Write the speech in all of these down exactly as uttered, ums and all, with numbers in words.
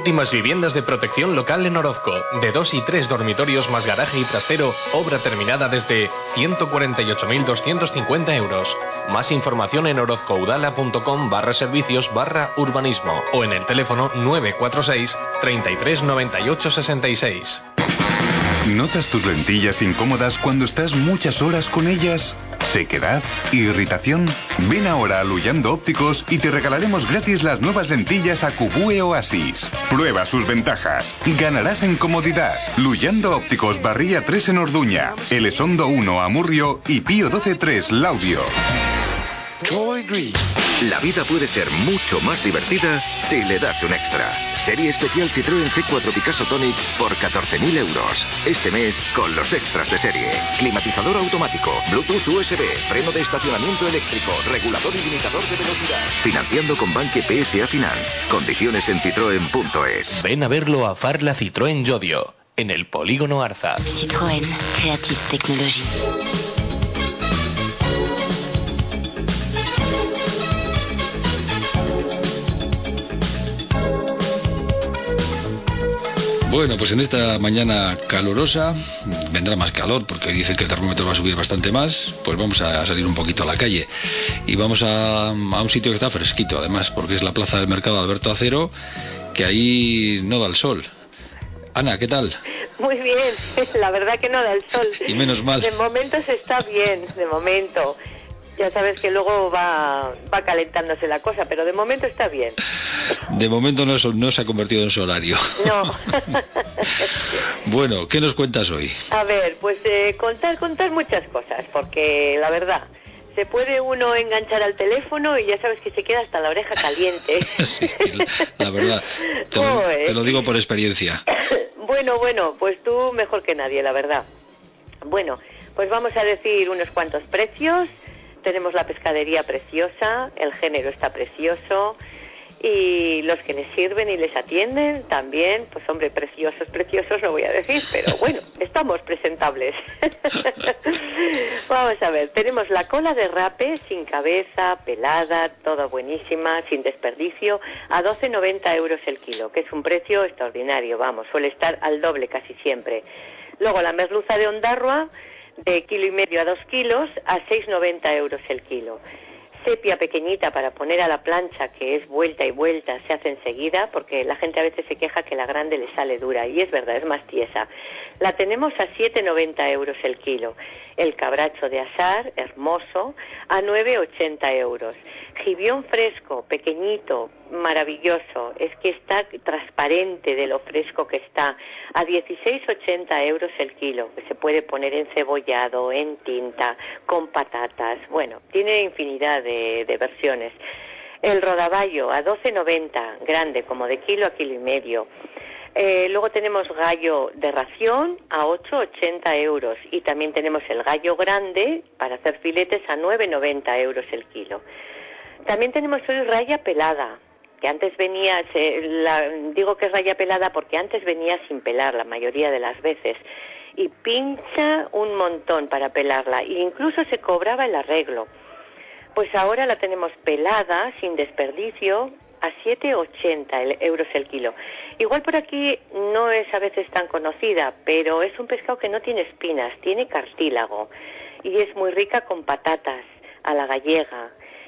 Últimas viviendas de protección local en Orozco, de dos y tres dormitorios más garaje y trastero, obra terminada desde ciento cuarenta y ocho mil doscientos cincuenta euros. Más información en orozcoudala.com barra servicios barra urbanismo o en el teléfono nueve cuatro seis, treinta y tres, noventa y ocho, sesenta y seis. ¿Notas tus lentillas incómodas cuando estás muchas horas con ellas? ¿Sequedad? ¿Irritación? Ven ahora a Luyando Ópticos y te regalaremos gratis las nuevas lentillas Acubue Oasis. Prueba sus ventajas. Ganarás en comodidad. Luyando Ópticos, Barría tres en Orduña, Elizondo uno Amurrio y Pío doce tres Laudio. La vida puede ser mucho más divertida si le das un extra. Serie especial Citroën C cuatro Picasso Tonic por catorce mil euros. Este mes con los extras de serie. Climatizador automático, Bluetooth U S B, freno de estacionamiento eléctrico, regulador y limitador de velocidad. Financiando con Banque P S A Finance. Condiciones en citroen punto es. Ven a verlo a Farla Citroën Llodio, en el Polígono Arza. Citroën, Creative Technology. Bueno, pues en esta mañana calurosa, vendrá más calor porque hoy dicen que el termómetro va a subir bastante más, pues vamos a salir un poquito a la calle y vamos a, a un sitio que está fresquito además, porque es la plaza del mercado Alberto Acero, que ahí no da el sol. Ana, ¿qué tal? Muy bien, la verdad que no da el sol. Y menos mal. De momento se está bien, de momento. Ya sabes que luego va, va calentándose la cosa, pero de momento está bien. De momento no, es, no se ha convertido en solario. No. Bueno, ¿qué nos cuentas hoy? A ver, pues eh, contar, contar muchas cosas, porque la verdad, se puede uno enganchar al teléfono y ya sabes que se queda hasta la oreja caliente. Sí, la verdad, te lo, te lo digo por experiencia. Bueno, bueno, pues tú mejor que nadie, la verdad. Bueno, pues vamos a decir unos cuantos precios. Tenemos la pescadería preciosa, el género está precioso y los que les sirven y les atienden también, pues hombre, preciosos, preciosos no voy a decir, pero bueno, estamos presentables. Vamos a ver, tenemos la cola de rape sin cabeza, pelada, toda buenísima, sin desperdicio, a doce noventa euros el kilo, que es un precio extraordinario, vamos, suele estar al doble casi siempre. Luego la merluza de Ondarroa, de kilo y medio a dos kilos, a seis noventa euros el kilo. Sepia pequeñita para poner a la plancha, que es vuelta y vuelta, se hace enseguida, porque la gente a veces se queja que la grande le sale dura, y es verdad, es más tiesa. La tenemos a siete noventa euros el kilo. El cabracho de asar, hermoso, a nueve ochenta euros. Gibión fresco, pequeñito, maravilloso, es que está transparente de lo fresco que está, a dieciséis ochenta euros el kilo, que se puede poner encebollado, en tinta, con patatas, bueno, tiene infinidad de, de versiones. El rodaballo a doce noventa, grande, como de kilo a kilo y medio. Eh, luego tenemos gallo de ración a ocho ochenta euros y también tenemos el gallo grande para hacer filetes a nueve noventa euros el kilo. También tenemos hoy raya pelada, que antes venía, se, la, digo que es raya pelada porque antes venía sin pelar la mayoría de las veces y pincha un montón para pelarla e incluso se cobraba el arreglo. Pues ahora la tenemos pelada, sin desperdicio, a siete ochenta euros el kilo. Igual por aquí no es a veces tan conocida, pero es un pescado que no tiene espinas, tiene cartílago y es muy rica con patatas a la gallega.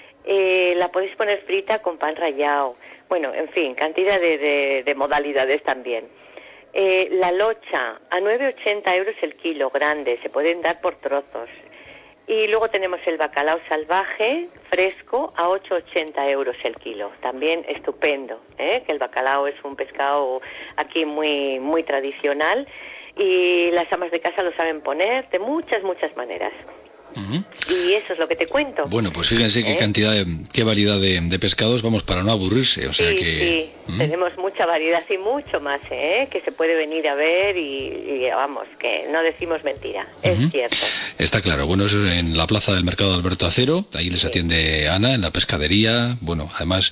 Eh, la podéis poner frita con pan rallado. Bueno, en fin, cantidad de, de, de modalidades también. Eh, la locha a nueve ochenta euros el kilo, grande, se pueden dar por trozos. Y luego tenemos el bacalao salvaje, fresco, a ocho ochenta euros el kilo. También estupendo, ¿eh? Que el bacalao es un pescado aquí muy, muy tradicional y las amas de casa lo saben poner de muchas, muchas maneras. Uh-huh. Y eso es lo que te cuento. Bueno, pues fíjense ¿Eh? qué cantidad, de, qué variedad de, de pescados, vamos, para no aburrirse. O sea sí, que, sí, ¿Mm? tenemos mucha variedad y mucho más, ¿eh? Que se puede venir a ver y, y vamos, que no decimos mentira, uh-huh. Es cierto. Está claro, bueno, eso en la plaza del mercado de Alberto Acero, ahí les sí. atiende Ana, en la pescadería. Bueno, además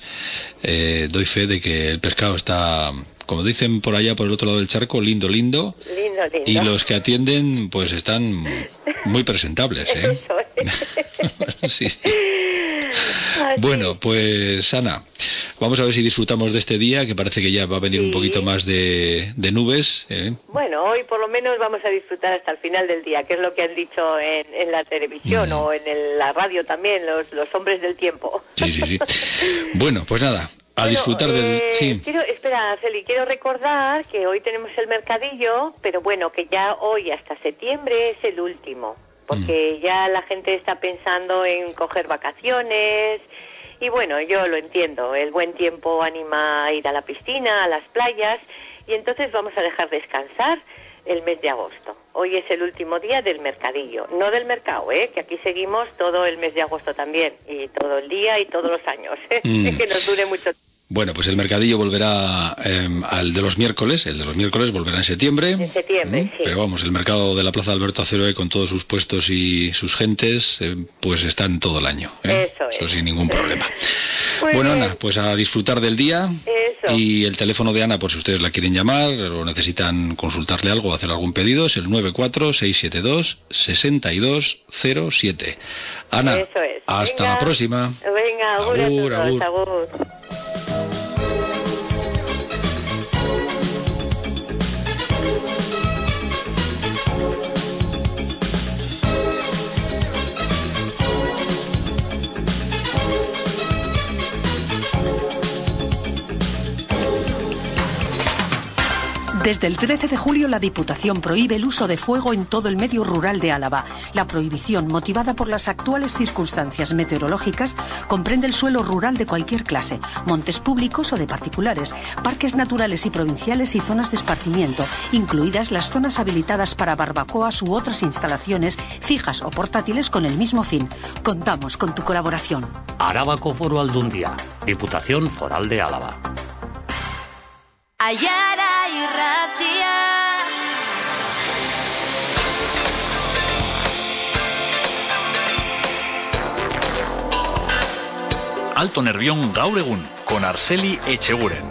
eh, doy fe de que el pescado está, como dicen por allá, por el otro lado del charco, lindo, lindo. Lindo, lindo. Y los que atienden, pues están muy presentables, ¿eh? Eso es. Sí, sí. Bueno, pues Ana, Vamos a ver si disfrutamos de este día, que parece que ya va a venir sí. un poquito más de, de nubes. ¿eh? Bueno, hoy por lo menos vamos a disfrutar hasta el final del día, que es lo que han dicho en, en la televisión mm. o en el, la radio también, los, los hombres del tiempo. Sí, sí, sí. Bueno, pues nada, a bueno, disfrutar del... Eh, sí. quiero, espera, Celi, quiero recordar que hoy tenemos el mercadillo, pero bueno, que ya hoy hasta septiembre es el último, porque mm. ya la gente está pensando en coger vacaciones. Y bueno, yo lo entiendo, el buen tiempo anima a ir a la piscina, a las playas, y entonces vamos a dejar descansar el mes de agosto. Hoy es el último día del mercadillo, no del mercado, ¿eh? Que aquí seguimos todo el mes de agosto también, y todo el día y todos los años, ¿eh? Mm. Que nos dure mucho tiempo. Bueno, pues el mercadillo volverá eh, al de los miércoles, el de los miércoles volverá en septiembre. En septiembre, ¿Mm? sí. Pero vamos, el mercado de la Plaza Alberto Aceroe con todos sus puestos y sus gentes, eh, pues están todo el año. ¿eh? Eso es. Eso sin ningún problema. Muy bueno, bien. Ana, pues a disfrutar del día. Eso. Y el teléfono de Ana, por si ustedes la quieren llamar o necesitan consultarle algo o hacer algún pedido, es el nueve cuatro seis siete dos seis dos cero siete. Ana, Eso es. hasta Venga. La próxima. Venga, agur, agur, a todos, agur. agur. Desde el trece de julio la Diputación prohíbe el uso de fuego en todo el medio rural de Álava. La prohibición, motivada por las actuales circunstancias meteorológicas, comprende el suelo rural de cualquier clase, montes públicos o de particulares, parques naturales y provinciales y zonas de esparcimiento, incluidas las zonas habilitadas para barbacoas u otras instalaciones fijas o portátiles con el mismo fin. Contamos con tu colaboración. Arabako Foru Aldundia, Diputación Foral de Álava. Aiara irratia. Alto Nervión gaur egun, con Arceli Echeguren.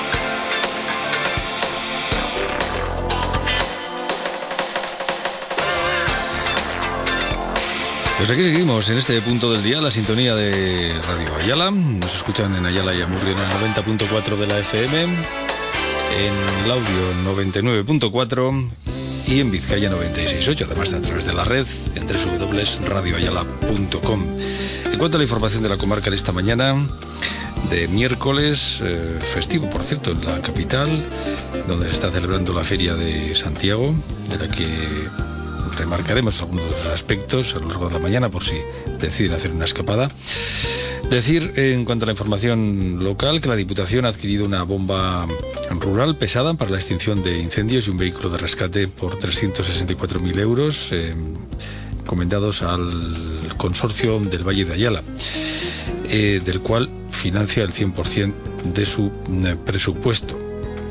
Pues aquí seguimos en este punto del día, la sintonía de Radio Ayala. Nos escuchan en Ayala y Amurrio en el noventa punto cuatro de la F M, en el audio noventa y nueve punto cuatro y en Vizcaya noventa y seis punto ocho, además de a través de la red en doble u doble u doble u punto radio ayala punto com. En cuanto a la información de la comarca de esta mañana, de miércoles, eh, festivo por cierto en la capital, donde se está celebrando la Feria de Santiago, de la que remarcaremos algunos de sus aspectos a lo largo de la mañana por si deciden hacer una escapada. Decir, en cuanto a la información local, que la Diputación ha adquirido una bomba rural pesada para la extinción de incendios y un vehículo de rescate por trescientos sesenta y cuatro mil euros eh, encomendados al consorcio del Valle de Ayala, eh, del cual financia el cien por ciento de su eh, presupuesto.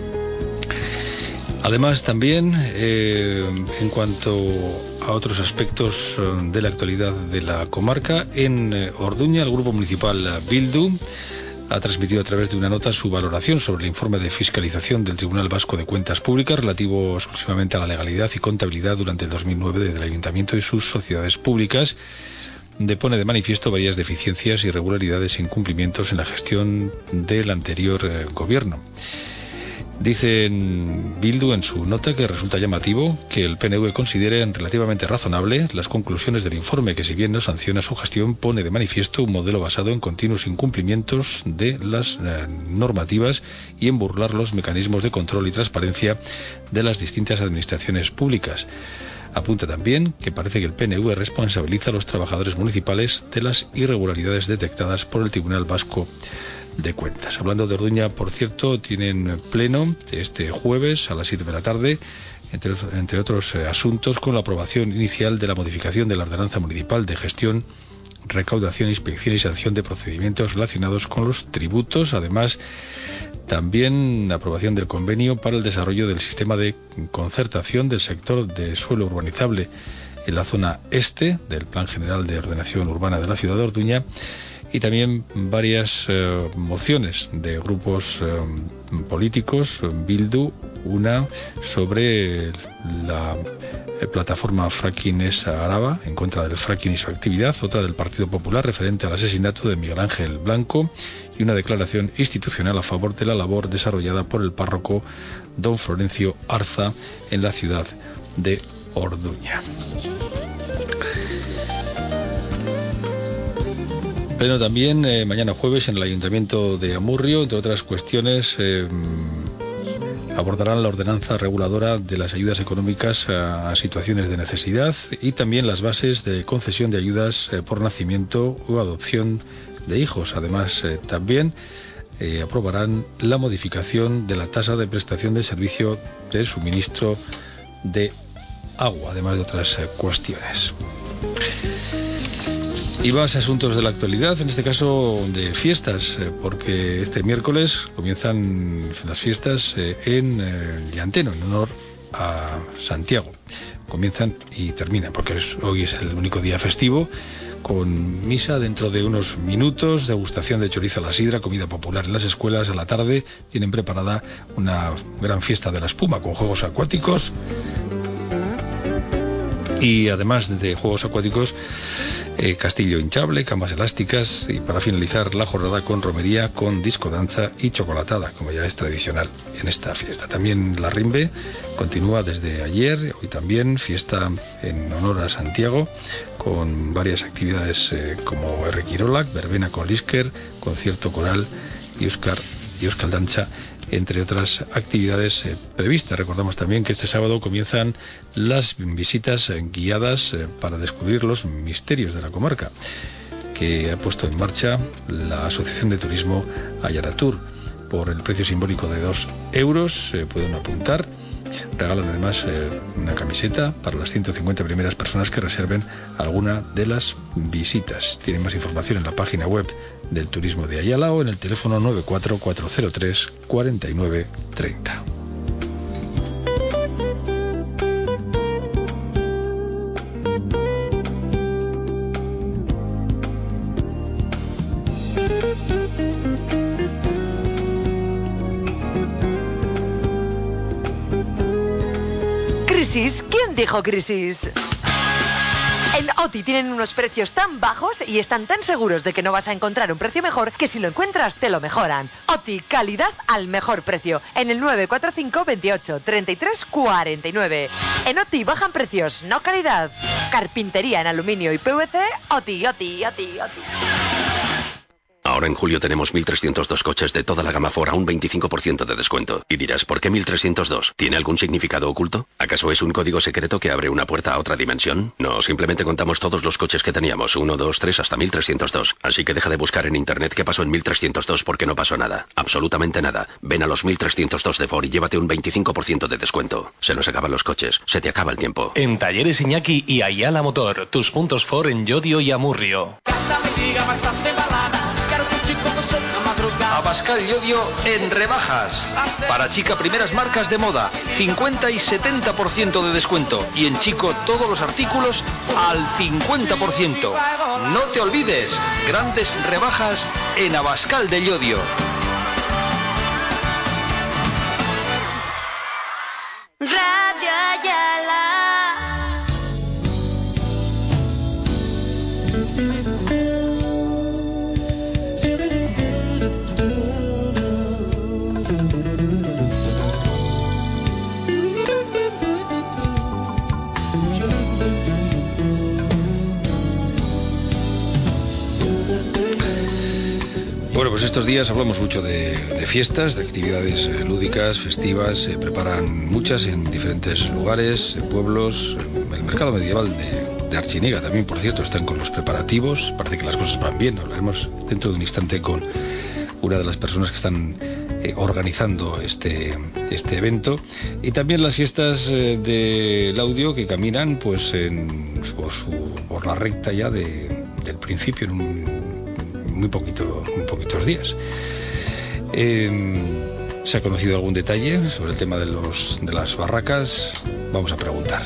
Además, también, eh, en cuanto a otros aspectos de la actualidad de la comarca, en Orduña el Grupo Municipal Bildu ha transmitido a través de una nota su valoración sobre el informe de fiscalización del Tribunal Vasco de Cuentas Públicas relativo exclusivamente a la legalidad y contabilidad durante el dos mil nueve del Ayuntamiento y sus sociedades públicas. Depone de manifiesto varias deficiencias, irregularidades e incumplimientos en la gestión del anterior eh, gobierno. Dicen Bildu en su nota que resulta llamativo que el P N V considere relativamente razonable las conclusiones del informe, que si bien no sanciona su gestión, pone de manifiesto un modelo basado en continuos incumplimientos de las eh, normativas y en burlar los mecanismos de control y transparencia de las distintas administraciones públicas. Apunta también que parece que el P N V responsabiliza a los trabajadores municipales de las irregularidades detectadas por el Tribunal Vasco de Cuentas. Hablando de Orduña, por cierto, tienen pleno este jueves a las siete de la tarde, entre, entre otros eh, asuntos, con la aprobación inicial de la modificación de la ordenanza municipal de gestión, recaudación, inspección y sanción de procedimientos relacionados con los tributos. Además, también la aprobación del convenio para el desarrollo del sistema de concertación del sector de suelo urbanizable en la zona este del Plan General de Ordenación Urbana de la ciudad de Orduña, y también varias eh, mociones de grupos eh, políticos, Bildu, una sobre la plataforma Fracking Esa Araba, en contra del fracking y su actividad, otra del Partido Popular referente al asesinato de Miguel Ángel Blanco y una declaración institucional a favor de la labor desarrollada por el párroco don Florencio Arza en la ciudad de Orduña. Pleno también eh, mañana jueves en el Ayuntamiento de Amurrio, entre otras cuestiones, eh, abordarán la ordenanza reguladora de las ayudas económicas a, a situaciones de necesidad y también las bases de concesión de ayudas eh, por nacimiento o adopción de hijos. Además, eh, también eh, aprobarán la modificación de la tasa de prestación de servicio del suministro de agua, además de otras eh, cuestiones. Y más asuntos de la actualidad, en este caso de fiestas, eh, porque este miércoles comienzan las fiestas eh, en eh, Llanteno, en honor a Santiago. Comienzan y terminan, porque es, hoy es el único día festivo, con misa dentro de unos minutos, degustación de chorizo a la sidra, comida popular en las escuelas. A la tarde tienen preparada una gran fiesta de la espuma con juegos acuáticos. Y además de juegos acuáticos, eh, castillo hinchable, camas elásticas y para finalizar la jornada con romería, con disco danza y chocolatada, como ya es tradicional en esta fiesta. También la Rimbe continúa desde ayer, hoy también fiesta en honor a Santiago, con varias actividades eh, como R. Kirolak, verbena con Lisker, concierto coral y Euskar y Euskal Danza, entre otras actividades eh, previstas. Recordamos también que este sábado comienzan las visitas eh, guiadas eh, para descubrir los misterios de la comarca, que ha puesto en marcha la Asociación de Turismo Ayaratur. Por el precio simbólico de dos euros eh, pueden apuntar. Regalan además eh, una camiseta para las ciento cincuenta primeras personas que reserven alguna de las visitas. Tienen más información en la página web del Turismo de Ayala o en el teléfono nueve cuatro cuatro cero tres cuatro nueve tres cero. ¿Crisis? ¿Quién dijo crisis? En OTI tienen unos precios tan bajos y están tan seguros de que no vas a encontrar un precio mejor que si lo encuentras te lo mejoran. OTI, calidad al mejor precio. En el nueve cuatro cinco veintiocho treinta y tres cuarenta y nueve. En OTI bajan precios, no calidad. Carpintería en aluminio y P V C, OTI, OTI, OTI, OTI. Ahora en julio tenemos mil trescientos dos coches de toda la gama Ford a un veinticinco por ciento de descuento. Y dirás, ¿por qué mil trescientos dos? ¿Tiene algún significado oculto? ¿Acaso es un código secreto que abre una puerta a otra dimensión? No, simplemente contamos todos los coches que teníamos, uno, dos, tres, hasta mil trescientos dos. Así que deja de buscar en internet qué pasó en mil trescientos dos porque no pasó nada. Absolutamente nada. Ven a los mil trescientos dos de Ford y llévate un veinticinco por ciento de descuento. Se nos acaban los coches, se te acaba el tiempo. En Talleres Iñaki y Ayala Motor, tus puntos Ford en Llodio y Amurrio. Abascal Llodio en rebajas. Para chica, primeras marcas de moda, cincuenta y setenta por ciento de descuento. Y en chico, todos los artículos al cincuenta por ciento. No te olvides, grandes rebajas en Abascal de Llodio. Radio Ayala. Bueno, pues estos días hablamos mucho de, de fiestas, de actividades eh, lúdicas, festivas. Se preparan muchas en diferentes lugares, en pueblos. El mercado medieval de, de Archiniega también, por cierto, están con los preparativos. Parece que las cosas van bien. Hablaremos dentro de un instante con una de las personas que están eh, organizando este, este evento. Y también las fiestas eh, del audio que caminan pues en, por, su, por la recta ya de, del principio en un muy poquito, muy poquitos días. Eh, ¿Se ha conocido algún detalle sobre el tema de, los, de las barracas? Vamos a preguntar.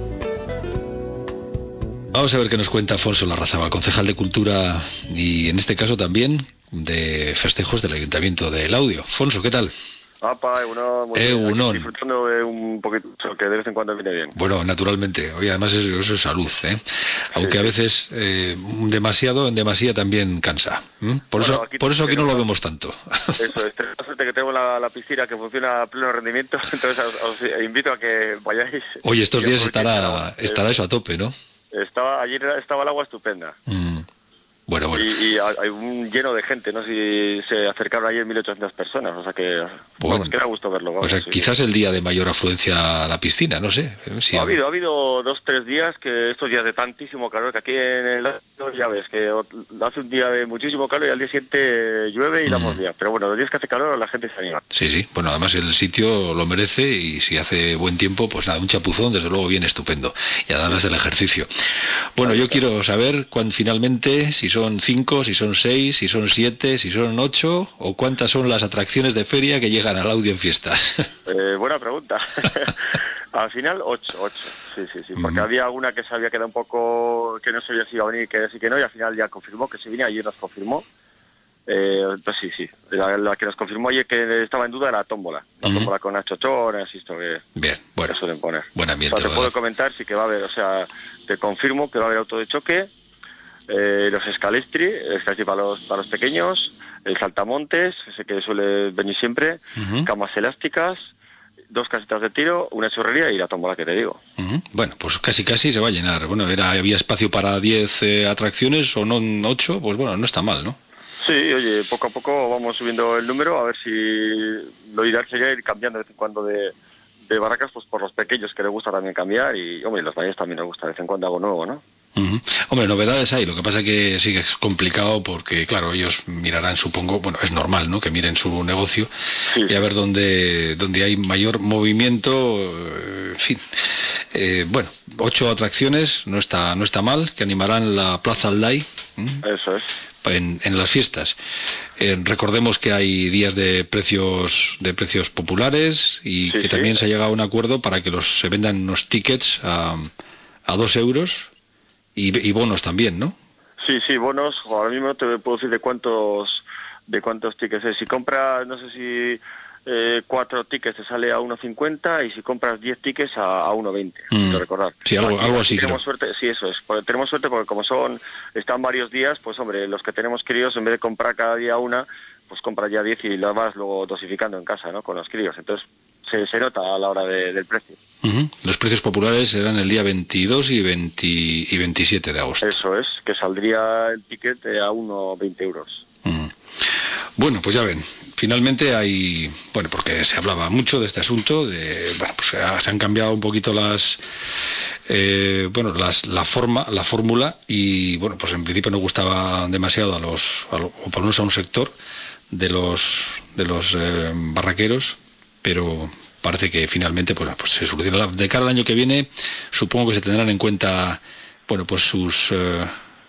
Vamos a ver qué nos cuenta Afonso Larrazábal, concejal de Cultura y en este caso también de festejos del Ayuntamiento del Audio. Afonso, ¿qué tal? Apa, Egunon, muy Egunon. bien, disfrutando de un poquito, que de vez en cuando viene bien. Bueno, naturalmente. Oye, además eso, eso es salud, ¿eh? Aunque sí, a veces eh, demasiado, en demasía también cansa. ¿eh? Por bueno, eso, aquí, por eso aquí no lo vemos tanto. Eso, es la suerte que tengo la, la piscina que funciona a pleno rendimiento, entonces os, os invito a que vayáis. Oye, estos días estará, estará eso a tope, ¿no? Estaba, ayer estaba el agua estupenda. Mm. Bueno, bueno. Y, y hay un lleno de gente, no sé si se acercaron ayer mil ochocientas personas, o sea que, bueno, vamos, que era gusto verlo. Vamos, o sea, sí, quizás sí. El día de mayor afluencia a la piscina, no sé. Si ha, ha habido ha habido dos, tres días, que estos días de tantísimo calor, que aquí en el ya ves, que hace un día de muchísimo calor y al día siguiente llueve y mm. damos día. Pero bueno, los días que hace calor la gente se anima. Sí, sí, bueno, además el sitio lo merece y si hace buen tiempo, pues nada, un chapuzón, desde luego bien estupendo. Y a darles del ejercicio. Bueno, yo quiero saber cuándo finalmente, si son cinco, si son seis, si son siete, si son ocho, o cuántas son las atracciones de feria que llegan al Audi en fiestas. Eh, buena pregunta. Al final, ocho, ocho. Sí, sí, sí, porque mm. había alguna que se había quedado un poco, que no sabía si iba a venir, que sí que no, y al final ya confirmó que se venía, ayer nos confirmó. Eh, pues sí, sí, la, la que nos confirmó ayer que estaba en duda era la tómbola, la mm. tómbola con las chochones y esto que, bien, bueno, que suelen poner. Buen ambiente. O sea, te puedo comentar, sí que va a haber, o sea, te confirmo que va a haber auto de choque, eh, los escalestri, escalestri para los, para los pequeños, el saltamontes, ese que suele venir siempre, uh-huh. camas elásticas, dos casitas de tiro, una churrería y la tómbola que te digo. Uh-huh. Bueno, pues casi casi se va a llenar. Bueno, era había espacio para diez eh, atracciones o no ocho, pues bueno, no está mal, ¿no? Sí, oye, poco a poco vamos subiendo el número, a ver si lo ideal sería ir cambiando de vez en cuando de, de barracas, pues por los pequeños que les gusta también cambiar y, hombre, los mayores también les gusta de vez en cuando algo nuevo, ¿no? Uh-huh. Hombre, novedades hay, lo que pasa que sí que es complicado porque, claro, ellos mirarán, supongo, bueno, es normal, ¿no?, que miren su negocio sí. y a ver dónde, dónde hay mayor movimiento, en fin. Eh, bueno, ocho atracciones, no está, no está mal, que animarán la Plaza Alday. ¿eh? Eso es. En, en las fiestas. Eh, recordemos que hay días de precios de precios populares y sí, que sí. también se ha llegado a un acuerdo para que los se vendan unos tickets a, a dos euros y, y bonos también, ¿no? Sí, sí, bonos. Ahora mismo te puedo decir de cuántos de cuántos tickets es. Si compras, no sé si eh, cuatro tickets te sale a uno cincuenta y si compras diez tickets a, a uno veinte, mm. te recordar. Sí, algo, aquí, algo aquí así. Tenemos creo. suerte, sí, eso es. Porque tenemos suerte porque como son están varios días, pues hombre, los que tenemos críos, en vez de comprar cada día una, pues compras ya diez y lo vas luego dosificando en casa, ¿no? Con los críos. Entonces se, se nota a la hora de, del precio. Uh-huh. Los precios populares serán el día veintidós y, veinte, y veintisiete de agosto. Eso es, que saldría el ticket a uno veinte euros. Uh-huh. Bueno, pues ya ven, finalmente hay, bueno, porque se hablaba mucho de este asunto, de, bueno, pues se han cambiado un poquito las, eh, bueno, las, la forma, la fórmula y, bueno, pues en principio no gustaba demasiado a los, a lo, o por lo menos a un sector de los, de los eh, barraqueros, pero parece que finalmente, pues, pues se soluciona. De cara al año que viene, supongo que se tendrán en cuenta, bueno, pues sus... Eh,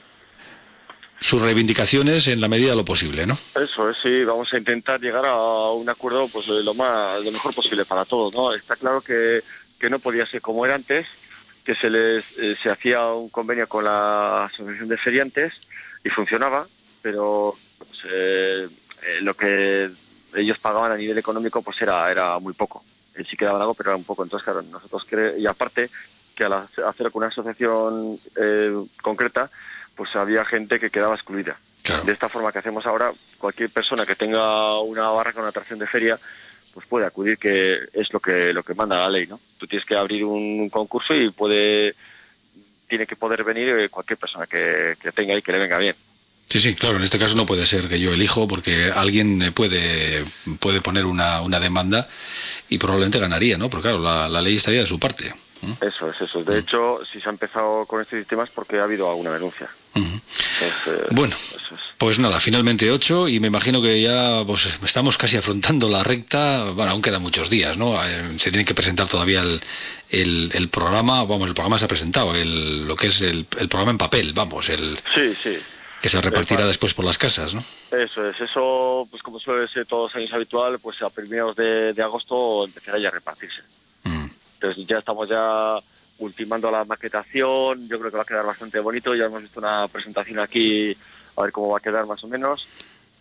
sus reivindicaciones en la medida de lo posible, ¿no? Eso es, sí, vamos a intentar llegar a un acuerdo pues lo más lo mejor posible para todos, ¿no? Está claro que, que no podía ser como era antes, que se les eh, se hacía un convenio con la Asociación de Feriantes y funcionaba, pero pues, eh, eh, lo que ellos pagaban a nivel económico pues era era muy poco. Eh, sí quedaba algo, pero era un poco. Entonces, claro, nosotros cre- y aparte que al hacer con una asociación eh, concreta, pues había gente que quedaba excluida. Claro. De esta forma que hacemos ahora, cualquier persona que tenga una barra con una atracción de feria, pues puede acudir, que es lo que lo que manda la ley, ¿no? Tú tienes que abrir un, un concurso y puede tiene que poder venir cualquier persona que, que tenga y que le venga bien. Sí, sí, claro, en este caso no puede ser que yo elijo porque alguien puede puede poner una, una demanda y probablemente ganaría, ¿no? Porque claro, la, la ley estaría de su parte. Eso es, eso es. De hecho, si se ha empezado con este sistema es porque ha habido alguna denuncia. Uh-huh. Entonces, bueno, es. Pues nada, finalmente ocho y me imagino que ya pues estamos casi afrontando la recta. Bueno, aún quedan muchos días, ¿no? Eh, se tiene que presentar todavía el, el, el programa, vamos, el programa se ha presentado, el, lo que es el, el programa en papel, vamos, el... Sí, sí. Que se repartirá después por las casas, ¿no? Eso es, eso, pues como suele ser todos los años habitual, pues a primeros de, de agosto empezará ya a repartirse. Mm. Entonces ya estamos ya ultimando la maquetación, yo creo que va a quedar bastante bonito, ya hemos visto una presentación aquí, a ver cómo va a quedar más o menos,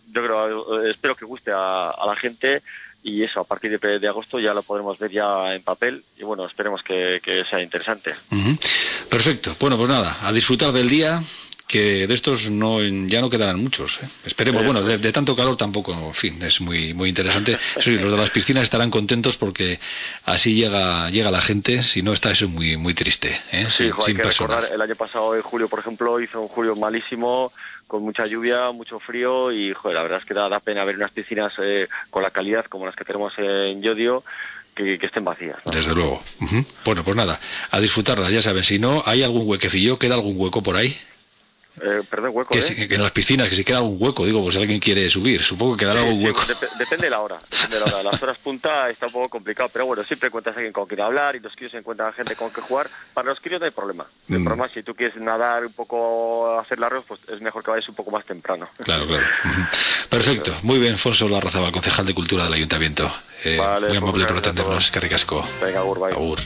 yo creo, espero que guste a, a la gente, y eso, a partir de, de agosto ya lo podremos ver ya en papel, y bueno, esperemos que, que sea interesante. Uh-huh. Perfecto, bueno, pues nada, a disfrutar del día, que de estos no ya no quedarán muchos, ¿eh? Esperemos, sí, bueno, de, de tanto calor tampoco, en fin, es muy muy interesante. Sí, los de las piscinas estarán contentos porque así llega llega la gente, si no está eso muy muy triste, ¿eh? Sí, sin, jo, hay sin que personal. recordar, el año pasado en julio, por ejemplo, hizo un julio malísimo, con mucha lluvia, mucho frío, y joder, la verdad es que da, da pena ver unas piscinas eh, con la calidad como las que tenemos en Llodio, que, que estén vacías, ¿no? Desde luego. Uh-huh. Bueno, pues nada, a disfrutarlas, ya saben, si no, ¿hay algún huequecillo? ¿Queda algún hueco por ahí? Eh, perdón, hueco, que, ¿eh? si, que en las piscinas, que si queda algún hueco, digo, pues si alguien quiere subir, supongo que quedará Sí, algún sí, hueco. Dep- depende de la hora, depende de la hora. Las horas punta está un poco complicado, pero bueno, siempre encuentras a alguien con quien hablar, y los críos encuentran gente con quien jugar. Para los críos no hay problema. El Mm. problema es si tú quieres nadar un poco, hacer largos, pues es mejor que vayas un poco más temprano. Claro, claro. Perfecto, muy bien, Fonso Larrazabal, concejal de Cultura del Ayuntamiento. Eh, Vale, muy pues amable por gracias a atendernos, que ricasco. Venga, agur, bye. Agur.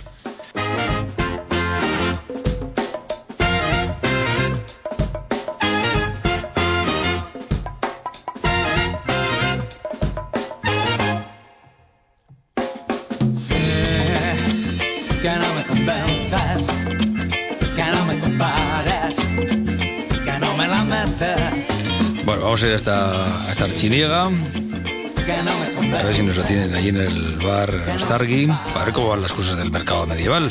Que no me convences, que no me compares, que no me la metes. Bueno, vamos a ir hasta, hasta Archiniega, a ver si nos atienden allí en el bar Ostargui, para ver cómo van las cosas del mercado medieval.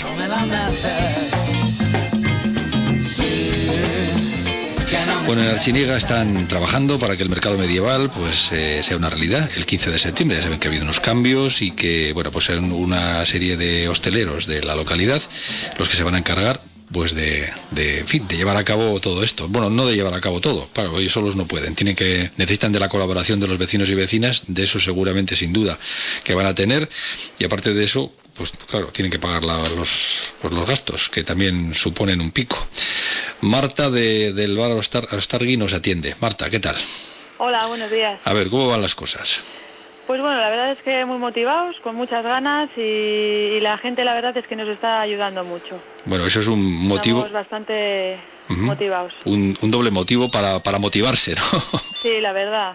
Bueno, en Archiniega están trabajando para que el mercado medieval pues eh, sea una realidad el quince de septiembre. Ya saben que ha habido unos cambios y que, bueno, pues son una serie de hosteleros de la localidad los que se van a encargar pues de, de, en fin, de llevar a cabo todo esto. Bueno, no de llevar a cabo todo, claro, ellos solos no pueden, tienen que, necesitan de la colaboración de los vecinos y vecinas, de eso seguramente sin duda que van a tener, y aparte de eso, pues claro, tienen que pagar la, los, pues, los gastos, que también suponen un pico. Marta de, del bar Ostar, Ostargui nos atiende. Marta, ¿qué tal? Hola, buenos días. A ver, ¿cómo van las cosas? Pues bueno, la verdad es que muy motivados, con muchas ganas, y, y la gente la verdad es que nos está ayudando mucho. Bueno, eso es un motivo... Estamos bastante uh-huh. motivados. Un, un doble motivo para, para motivarse, ¿no? Sí, la verdad.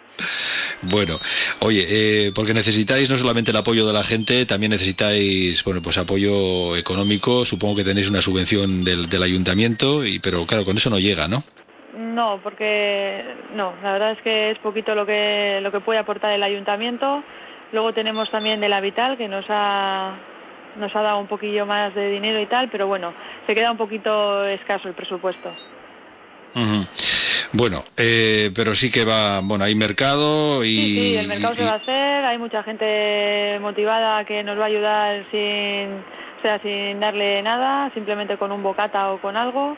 Bueno, oye, eh, porque necesitáis no solamente el apoyo de la gente, también necesitáis, bueno, pues apoyo económico. Supongo que tenéis una subvención del, del ayuntamiento, y pero claro, con eso no llega, ¿no? No, porque no, la verdad es que es poquito lo que lo que puede aportar el ayuntamiento. Luego tenemos también de la Vital, que nos ha nos ha dado un poquillo más de dinero y tal, pero bueno, se queda un poquito escaso el presupuesto. Uh-huh. Bueno, eh, pero sí que va, bueno, hay mercado y... Sí, sí, el mercado y, se va a hacer, hay mucha gente motivada que nos va a ayudar sin, o sea, sin darle nada, simplemente con un bocata o con algo,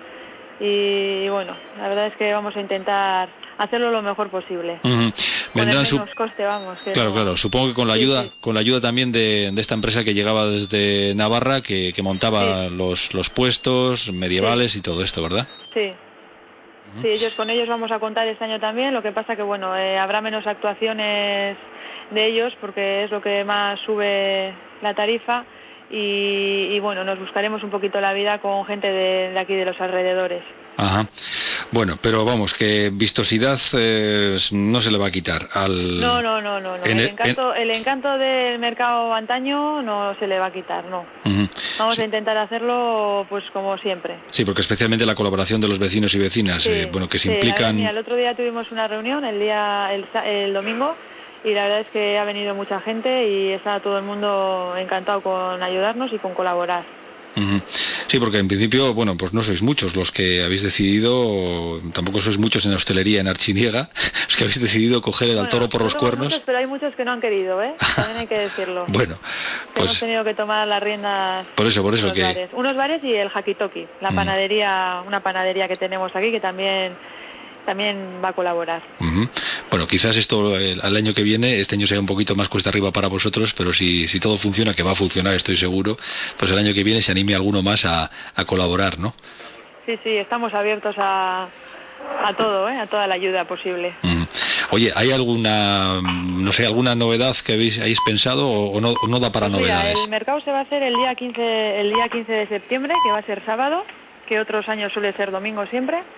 y, y bueno, la verdad es que vamos a intentar hacerlo lo mejor posible. Uh-huh. Vendrán con el su... menos coste, vamos. Que claro, no... claro, supongo que con la sí, ayuda sí. con la ayuda también de, de esta empresa que llegaba desde Navarra, que, que montaba sí. los, los puestos medievales sí. y todo esto, ¿verdad? Sí. Sí, ellos con ellos vamos a contar este año también, lo que pasa que bueno, eh, habrá menos actuaciones de ellos porque es lo que más sube la tarifa y, y bueno, nos buscaremos un poquito la vida con gente de, de aquí de los alrededores. Ajá. Bueno, pero vamos, que vistosidad eh, no se le va a quitar al... No, no, no, no, no. El, el, encanto, en... el encanto del mercado antaño no se le va a quitar, no. Uh-huh. Vamos sí. a intentar hacerlo pues como siempre. Sí, porque especialmente la colaboración de los vecinos y vecinas, sí, eh, bueno, que se sí, implican... Mira, el otro día tuvimos una reunión, el día el, el domingo, y la verdad es que ha venido mucha gente y está todo el mundo encantado con ayudarnos y con colaborar. Uh-huh. Sí, porque en principio, bueno, pues no sois muchos los que habéis decidido, tampoco sois muchos en la hostelería en Archiniega, los que habéis decidido coger el bueno, toro por no los cuernos. Muchos, pero hay muchos que no han querido, ¿eh? También hay que decirlo. Bueno, que pues... hemos tenido que tomar las riendas. Por eso, por eso unos que... Bares. Unos bares y el Hakitoki, la mm. panadería, una panadería que tenemos aquí que también... también va a colaborar. Uh-huh. Bueno, quizás esto el, al año que viene, este año sea un poquito más cuesta arriba para vosotros, pero si, si todo funciona, que va a funcionar, estoy seguro, pues el año que viene se anime alguno más a, a colaborar, ¿no? Sí, sí, estamos abiertos a, a todo, ¿eh? A toda la ayuda posible. Uh-huh. Oye, ¿hay alguna, no sé, alguna novedad que habéis, hayáis pensado o, o, no, o no da para pues mira, novedades? El mercado se va a hacer el día quince, el día quince de septiembre, que va a ser sábado, que otros años suele ser domingo siempre.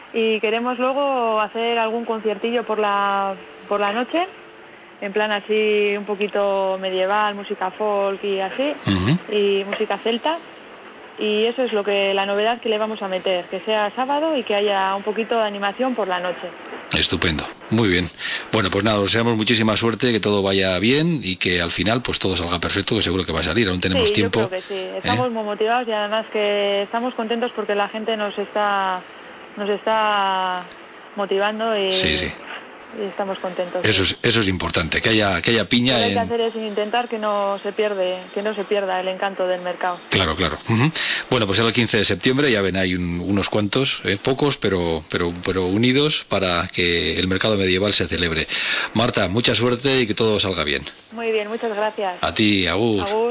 y queremos luego hacer algún conciertillo por la, por la noche, en plan así un poquito medieval, música folk y así, uh-huh. y música celta. Y eso es lo que la novedad que le vamos a meter, que sea sábado y que haya un poquito de animación por la noche. Estupendo, muy bien. Bueno, pues nada, os deseamos muchísima suerte, que todo vaya bien y que al final pues todo salga perfecto, que seguro que va a salir, aún tenemos sí, tiempo. Yo creo que sí, estamos ¿Eh? muy motivados y además que estamos contentos porque la gente nos está nos está motivando y, sí, sí. y estamos contentos. Eso es, eso es importante, que haya que haya piña. Lo que hay en... que hacer es intentar que no se pierde, que no se pierda el encanto del mercado. Claro, claro. Uh-huh. Bueno, pues el quince de septiembre, ya ven, hay un, unos cuantos, eh, pocos, pero, pero, pero unidos para que el mercado medieval se celebre. Marta, mucha suerte y que todo salga bien. Muy bien, muchas gracias. A ti, agur. Agur.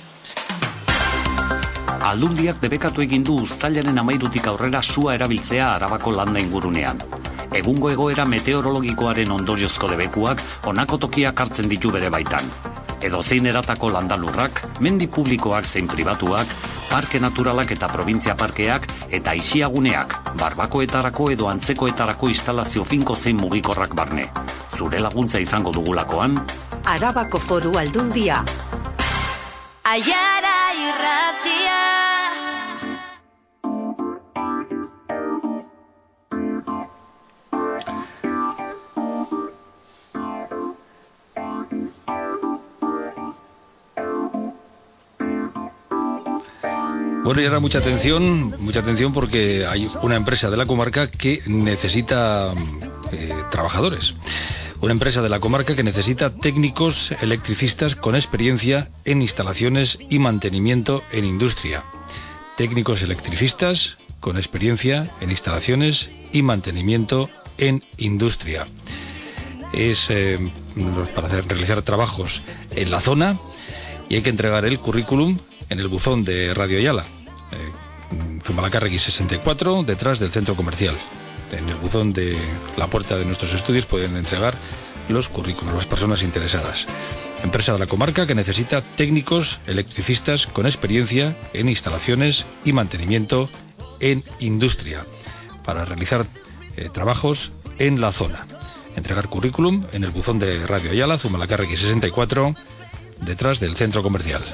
Aldundiak debekatu egin du uztailaren hamairutik aurrera sua erabiltzea Arabako landa ingurunean. Egungo egoera meteorologikoaren ondoriozko debekuak honako tokiak hartzen ditu bere baitan. Edozein eratako landalurrak, mendi publikoak zein pribatuak, parke naturalak eta provintzia parkeak eta isiaguneak, barbakoetarako edo antzekoetarako instalazio finko zein mugikorrak barne. Zure laguntza izango dugulakoan, Arabako Foru Aldundia. Aiara irratia. Bueno, y ahora mucha atención, mucha atención porque hay una empresa de la comarca que necesita eh, trabajadores. Una empresa de la comarca que necesita técnicos electricistas con experiencia en instalaciones y mantenimiento en industria. Técnicos electricistas con experiencia en instalaciones y mantenimiento en industria. Es eh, para hacer, realizar trabajos en la zona y hay que entregar el currículum en el buzón de Radio Ayala, eh, Zumalacárregui sesenta y cuatro, detrás del centro comercial. En el buzón de la puerta de nuestros estudios pueden entregar los currículos, las personas interesadas. Empresa de la comarca que necesita técnicos electricistas con experiencia en instalaciones y mantenimiento en industria para realizar eh, trabajos en la zona. Entregar currículum en el buzón de Radio Ayala, Zumalacárregui sesenta y cuatro, detrás del centro comercial.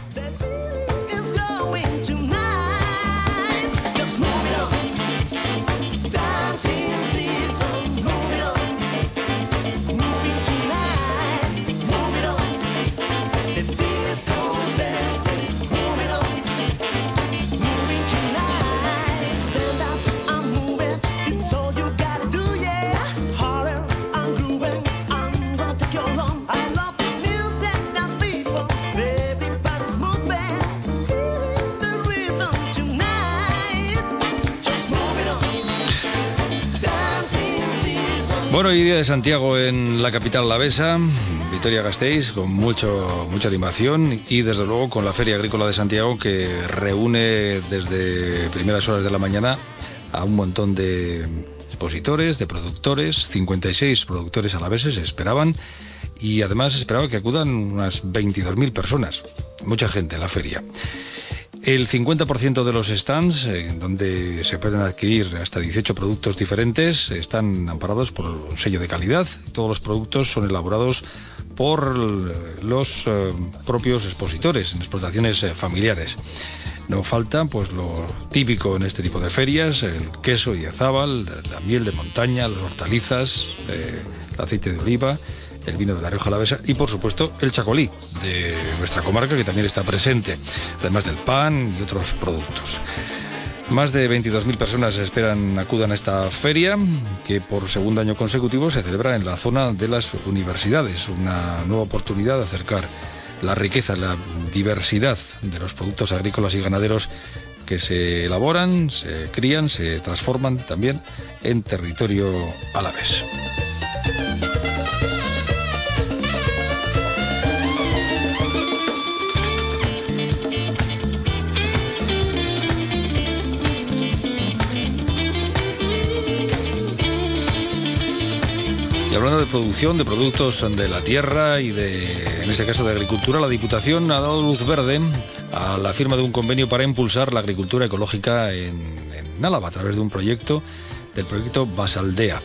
Bueno, hoy día de Santiago en la capital alavesa, Vitoria-Gasteiz, con mucho, mucha animación y desde luego con la Feria Agrícola de Santiago que reúne desde primeras horas de la mañana a un montón de expositores, de productores, cincuenta y seis productores alaveses se esperaban y además se esperaba que acudan unas veintidós mil personas, mucha gente en la feria. El cincuenta por ciento de los stands, en donde se pueden adquirir hasta dieciocho productos diferentes, están amparados por un sello de calidad. Todos los productos son elaborados por los eh, propios expositores en explotaciones eh, familiares. No falta pues lo típico en este tipo de ferias, el queso y azábal, la miel de montaña, las hortalizas, eh, el aceite de oliva, el vino de la Rioja Alavesa y por supuesto el chacolí de nuestra comarca que también está presente, además del pan y otros productos. Más de veintidós mil personas esperan acudan a esta feria que por segundo año consecutivo se celebra en la zona de las universidades, una nueva oportunidad de acercar la riqueza, la diversidad de los productos agrícolas y ganaderos que se elaboran, se crían, se transforman también en territorio alavés. Y hablando de producción, de productos de la tierra y de, en este caso de agricultura, la Diputación ha dado luz verde a la firma de un convenio para impulsar la agricultura ecológica en, en Álava a través de un proyecto del proyecto Basaldea.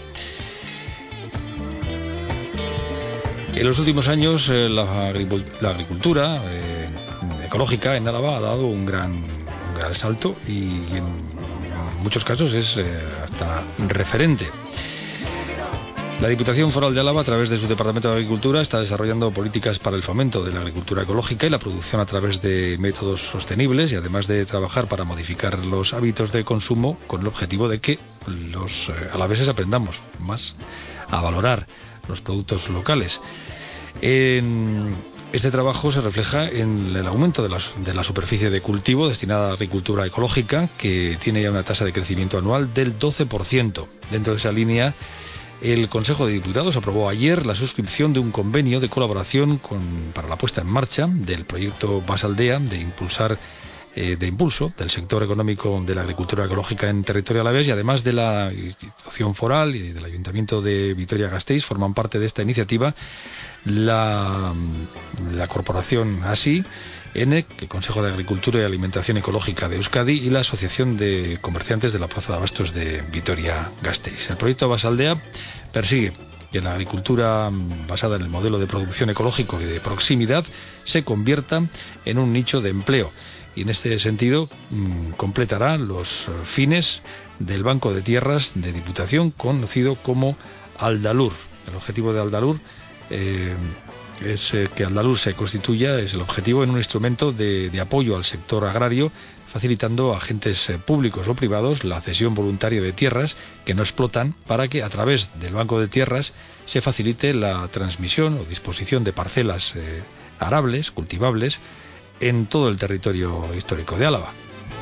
En los últimos años eh, la, la agricultura eh, ecológica en Álava ha dado un gran, un gran salto y en muchos casos es eh, hasta referente. La Diputación Foral de Álava, a través de su Departamento de Agricultura, está desarrollando políticas para el fomento de la agricultura ecológica y la producción a través de métodos sostenibles, y además de trabajar para modificar los hábitos de consumo con el objetivo de que los eh, alaveses aprendamos más a valorar los productos locales. En este trabajo se refleja en el aumento de la, de la superficie de cultivo destinada a agricultura ecológica, que tiene ya una tasa de crecimiento anual del doce por ciento. Dentro de esa línea, el Consejo de Diputados aprobó ayer la suscripción de un convenio de colaboración con, para la puesta en marcha del proyecto Basaldea de impulsar eh, de impulso del sector económico de la agricultura ecológica en territorio alavés, y además de la institución foral y del Ayuntamiento de Vitoria-Gasteiz forman parte de esta iniciativa la, la corporación ASI, E N E C, el Consejo de Agricultura y Alimentación Ecológica de Euskadi, y la Asociación de Comerciantes de la Plaza de Abastos de Vitoria-Gasteiz. El proyecto Basaldea persigue que la agricultura basada en el modelo de producción ecológico y de proximidad se convierta en un nicho de empleo, y en este sentido mmm, completará los fines del Banco de Tierras de Diputación, conocido como Aldalur. El objetivo de Aldalur eh, es eh, que Aldalur se constituya, es el objetivo, en un instrumento de, de apoyo al sector agrario, facilitando a agentes eh, públicos o privados la cesión voluntaria de tierras que no explotan, para que a través del Banco de Tierras se facilite la transmisión o disposición de parcelas eh, arables, cultivables, en todo el territorio histórico de Álava.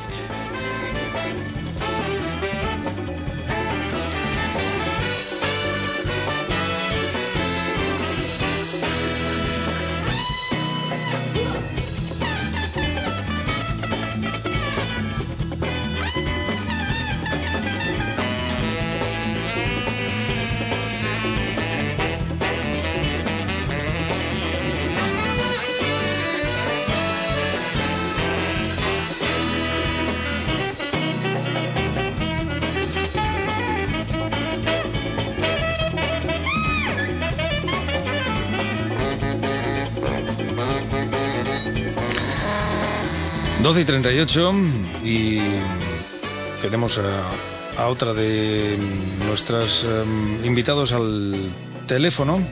doce y treinta y ocho, y tenemos a, a otra de nuestros um, invitados al teléfono.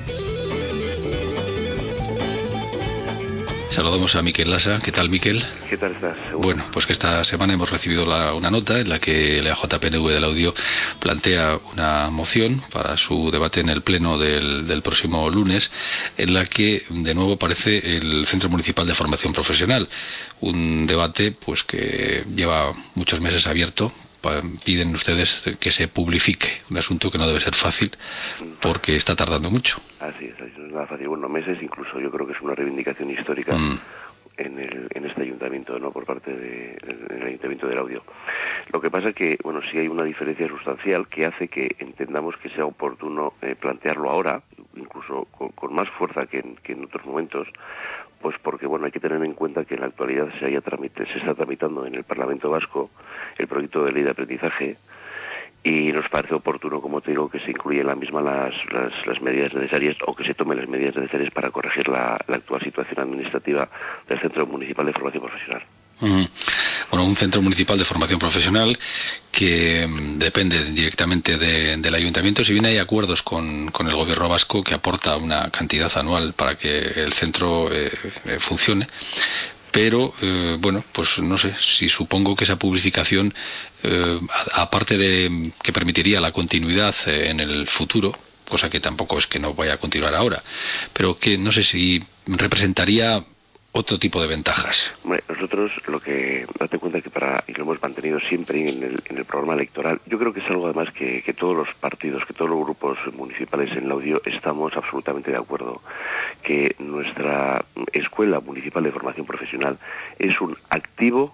Saludamos a Miquel Lasa. ¿Qué tal, Miquel? ¿Qué tal estás? Bueno, pues que esta semana hemos recibido la, una nota en la que el A J P N V del Audio plantea una moción para su debate en el pleno del, del próximo lunes, en la que de nuevo aparece el Centro Municipal de Formación Profesional. Un debate pues que lleva muchos meses abierto. Piden ustedes que se publique, un asunto que no debe ser fácil porque está tardando mucho. Así es, no es nada fácil. Bueno, meses incluso, yo creo que es una reivindicación histórica mm. en, el, en este ayuntamiento, ¿no?, por parte de, del Ayuntamiento del Audio. Lo que pasa es que, bueno, sí hay una diferencia sustancial que hace que entendamos que sea oportuno eh, plantearlo ahora, incluso con, con más fuerza que en, que en otros momentos. Pues porque, bueno, hay que tener en cuenta que en la actualidad se, haya tramite, se está tramitando en el Parlamento Vasco el proyecto de ley de aprendizaje, y nos parece oportuno, como te digo, que se incluyan en la misma las, las, las medidas necesarias, o que se tomen las medidas necesarias para corregir la, la actual situación administrativa del Centro Municipal de Formación Profesional. Uh-huh. Bueno, un centro municipal de formación profesional que depende directamente de, del ayuntamiento. Si bien hay acuerdos con, con el gobierno vasco que aporta una cantidad anual para que el centro eh, eh, funcione, pero eh, bueno, pues no sé, si supongo que esa publificación, eh, aparte de que permitiría la continuidad eh, en el futuro, cosa que tampoco es que no vaya a continuar ahora, pero que no sé si representaría otro tipo de ventajas. Bueno, nosotros lo que, date cuenta que para, y lo hemos mantenido siempre en el, en el programa electoral, yo creo que es algo además que, que todos los partidos, que todos los grupos municipales en el Audio estamos absolutamente de acuerdo, que nuestra Escuela Municipal de Formación Profesional es un activo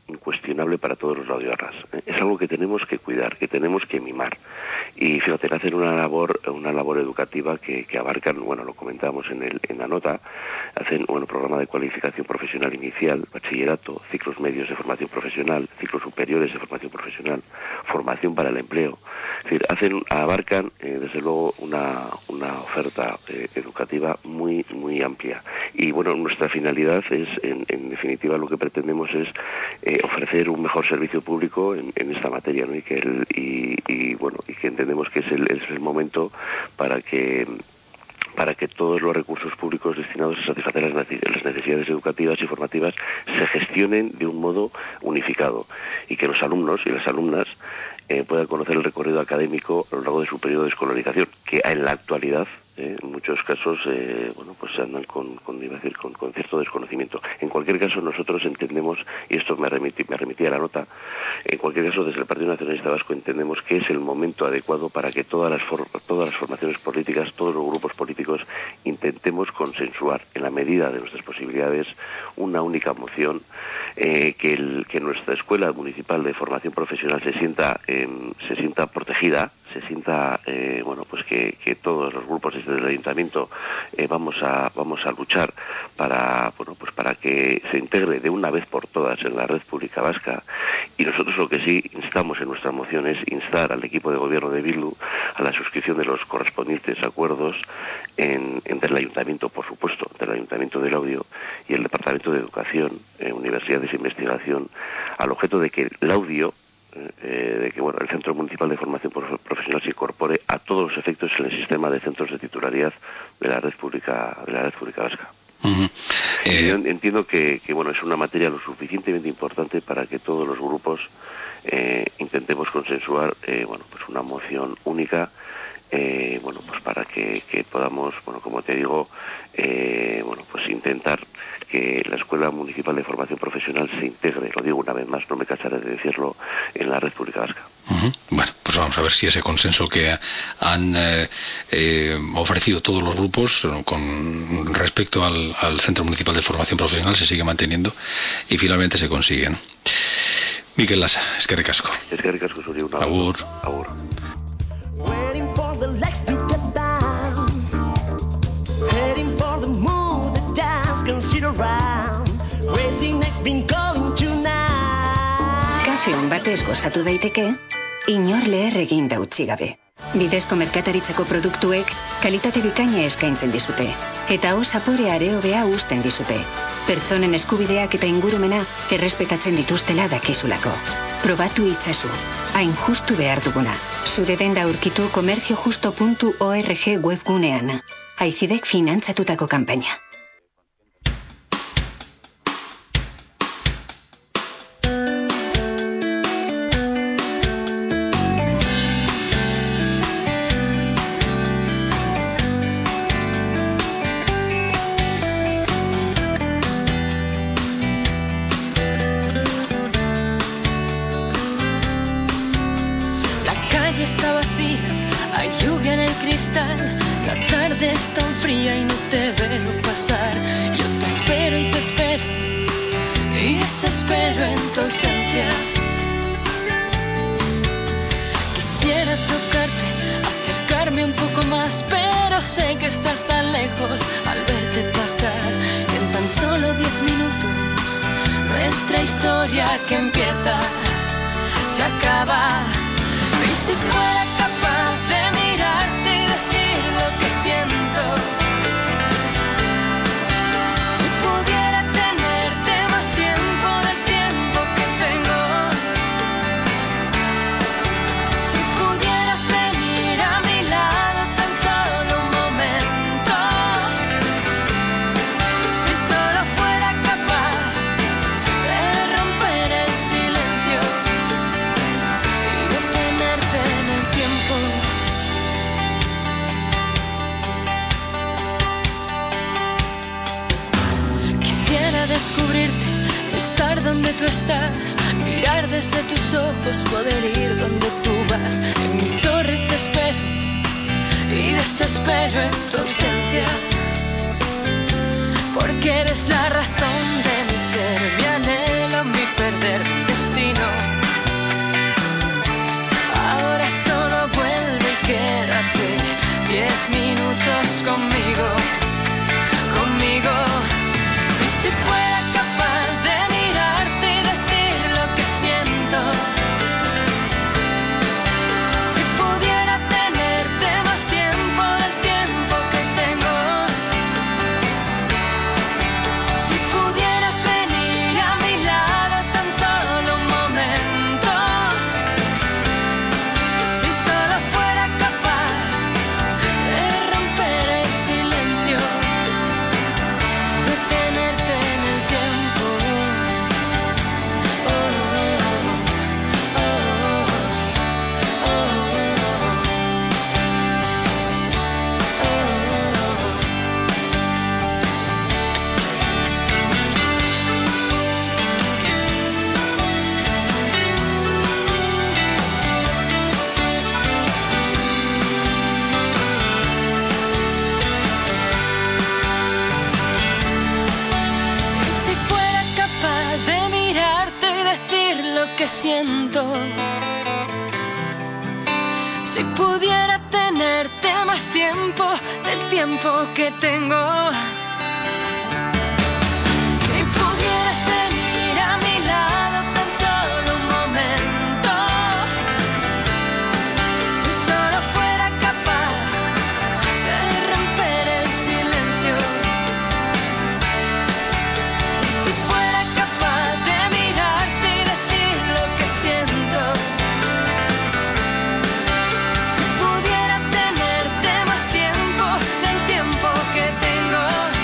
incuestionable para todos los laudioarras. ¿eh? Es algo que tenemos que cuidar, que tenemos que mimar. Y fíjate, hacen una labor, una labor educativa que, que abarcan, bueno, lo comentábamos en, el, en la nota, hacen, bueno, programa de cualificación profesional inicial, bachillerato, ciclos medios de formación profesional, ciclos superiores de formación profesional, formación para el empleo. Es decir, hacen, abarcan, eh, desde luego, una, una oferta eh, educativa muy, muy amplia. Y bueno, nuestra finalidad es, en, en definitiva, lo que pretendemos es eh, ofrecer un mejor servicio público en, en esta materia, ¿no? Y que el, y, y bueno, y que entendemos que es el, es el momento para que para que todos los recursos públicos destinados a satisfacer las necesidades educativas y formativas se gestionen de un modo unificado y que los alumnos y las alumnas eh, puedan conocer el recorrido académico a lo largo de su periodo de escolarización, que en la actualidad Eh, en muchos casos, eh, bueno, pues se andan con, con, iba a decir, con, con cierto desconocimiento. En cualquier caso, nosotros entendemos, y esto me remití, me remití a la nota, en cualquier caso, desde el Partido Nacionalista Vasco entendemos que es el momento adecuado para que todas las, for todas las formaciones políticas, todos los grupos políticos, intentemos consensuar, en la medida de nuestras posibilidades, una única moción, eh, que, el, que nuestra Escuela Municipal de Formación Profesional se sienta, eh, se sienta protegida, se sienta, eh, bueno, pues que, que todos los grupos desde el Ayuntamiento eh, vamos a vamos a luchar para, bueno, pues para que se integre de una vez por todas en la red pública vasca. Y nosotros lo que sí instamos en nuestra moción es instar al equipo de gobierno de Bildu a la suscripción de los correspondientes acuerdos en, entre el Ayuntamiento, por supuesto, entre el Ayuntamiento del Laudio y el Departamento de Educación, eh, Universidades e Investigación, al objeto de que el Laudio Eh, de que bueno, el Centro Municipal de Formación Profesional se incorpore a todos los efectos en el sistema de centros de titularidad de la red pública de la red pública vasca. Uh-huh. eh... Yo entiendo que, que bueno, es una materia lo suficientemente importante para que todos los grupos eh, intentemos consensuar eh, bueno, pues una moción única, eh, bueno, pues para que, que podamos, bueno, como te digo, eh, bueno, pues intentar que la Escuela Municipal de Formación Profesional se integre, lo digo una vez más, no me cansaré de decirlo, en la red pública vasca. Uh-huh. Bueno, pues vamos a ver si ese consenso que han eh, eh, ofrecido todos los grupos con respecto al, al Centro Municipal de Formación Profesional se sigue manteniendo y finalmente se consiguen. Miquel Lasa, eskerrik asko. Eskerrik asko zuri, una Agur. Agur. Waiting for the legs to get down, heading for the moon, the dance can sit around, racing next been calling tonight. Kafe on batez gozatu daiteke, inor leher eginda utzi gabe. Bidezko merkataritzako produktuek kalitate bikaina eskaintzen dizute, eta hau zapore areobea uzten dizute. Pertsonen eskubideak eta ingurumena errespetatzen dituztela dakizulako. Probatu itzazu, hain justu behar duguna. Zure denda aurkitu komertziojusto puntu org webgunean. Aizidek finantzatutako kanpaina. Está vacía, hay lluvia en el cristal, la tarde es tan fría y no te veo pasar. Yo te espero y te espero y desespero en tu ausencia. Quisiera tocarte, acercarme un poco más, pero sé que estás tan lejos al verte pasar. En tan solo diez minutos nuestra historia que empieza se acaba. Y si fuera capaz de mirarte y decir lo que siento, si pudiera tenerte más tiempo del tiempo que tengo, si pudieras venir a mi lado tan solo un momento, si solo fuera capaz de romper el silencio y detenerte en el tiempo. Quisiera descubrirte, estar donde tú estás, mirar desde tus ojos, poder ir donde tú vas. En mi torre te espero y desespero en tu ausencia, porque eres la razón de mi ser, mi anhelo, mi perder. camino. Ahora solo vuelve y quédate diez minutos conmigo, conmigo. Y si fuera capaz de mirarte y decir lo que siento, si pudiera tenerte más tiempo del tiempo que tengo, si pudieras venir a mi lado tan solo un momento, si solo fuera capaz de romper el silencio, de tenerte en el tiempo. Oh, oh, oh, Y si fuera capaz de mirarte y decir lo que siento, si pudiera tenerte más tiempo del tiempo que tengo, si pudieras venir a mi lado tan solo un momento, si solo fuera capaz de romper el silencio, si fuera capaz de mirarte y decir lo que siento, si pudiera tenerte más tiempo del tiempo que tengo,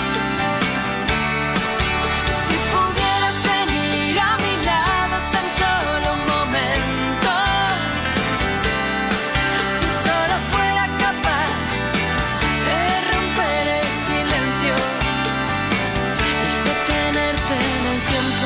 si pudieras venir a mi lado tan solo un momento, si solo fuera capaz de romper el silencio y de tenerte en el tiempo.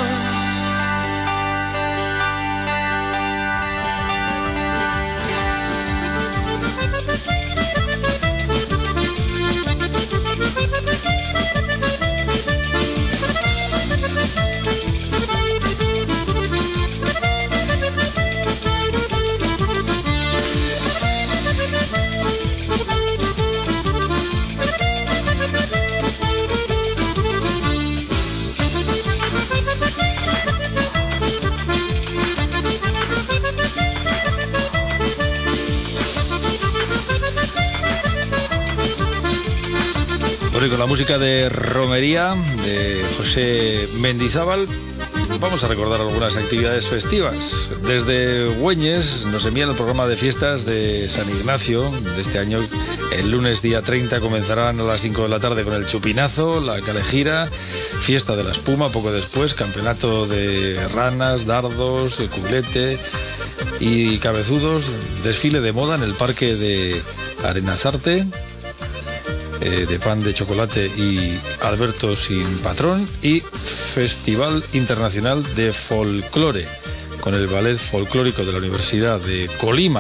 Bueno, y con la música de Romería, de José Mendizábal, vamos a recordar algunas actividades festivas. Desde Güeñes nos envían el programa de fiestas de San Ignacio de este año. El lunes día treinta comenzarán a las cinco de la tarde con el chupinazo, la calejira, fiesta de la espuma, poco después, campeonato de ranas, dardos, cubilete y cabezudos, desfile de moda en el parque de Arenazarte, eh, de pan de chocolate y Alberto sin patrón, y Festival Internacional de Folclore con el Ballet Folclórico de la Universidad de Colima.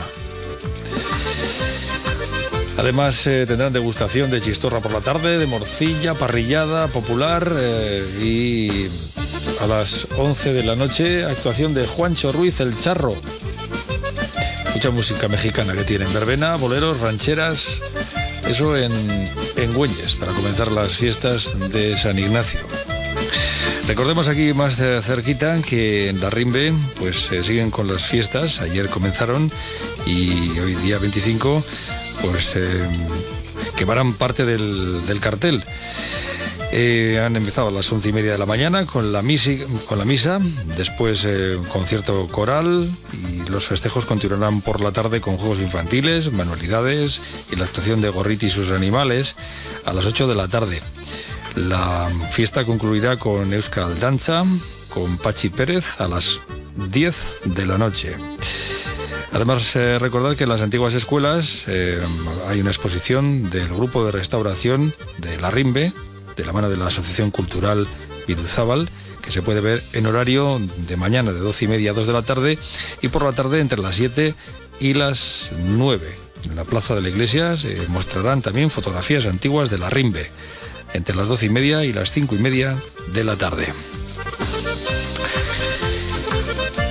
Además eh, tendrán degustación de chistorra por la tarde, de morcilla, parrillada popular eh, y a las once de la noche actuación de Juancho Ruiz el Charro. Mucha música mexicana que tienen, verbena, boleros, rancheras, eso en, en Güeñes, para comenzar las fiestas de San Ignacio. Recordemos aquí más cerquita que en Larrimbe pues eh, siguen con las fiestas. Ayer comenzaron y hoy día veinticinco pues eh, quemarán parte del, del cartel. Eh, han empezado a las once y media de la mañana con la, misi, con la misa, después eh, un concierto coral, y los festejos continuarán por la tarde con juegos infantiles, manualidades y la actuación de Gorriti y sus animales a las ocho de la tarde. La fiesta concluirá con Euskal Danza, con Pachi Pérez a las diez de la noche. Además, eh, recordad que en las antiguas escuelas eh, hay una exposición del grupo de restauración de Larrimbe, de la mano de la Asociación Cultural Biruzábal, que se puede ver en horario de mañana de doce y media a dos de la tarde y por la tarde entre las siete y las nueve. En la plaza de la iglesia se mostrarán también fotografías antiguas de Larrimbe, entre las doce y media y las cinco y media de la tarde.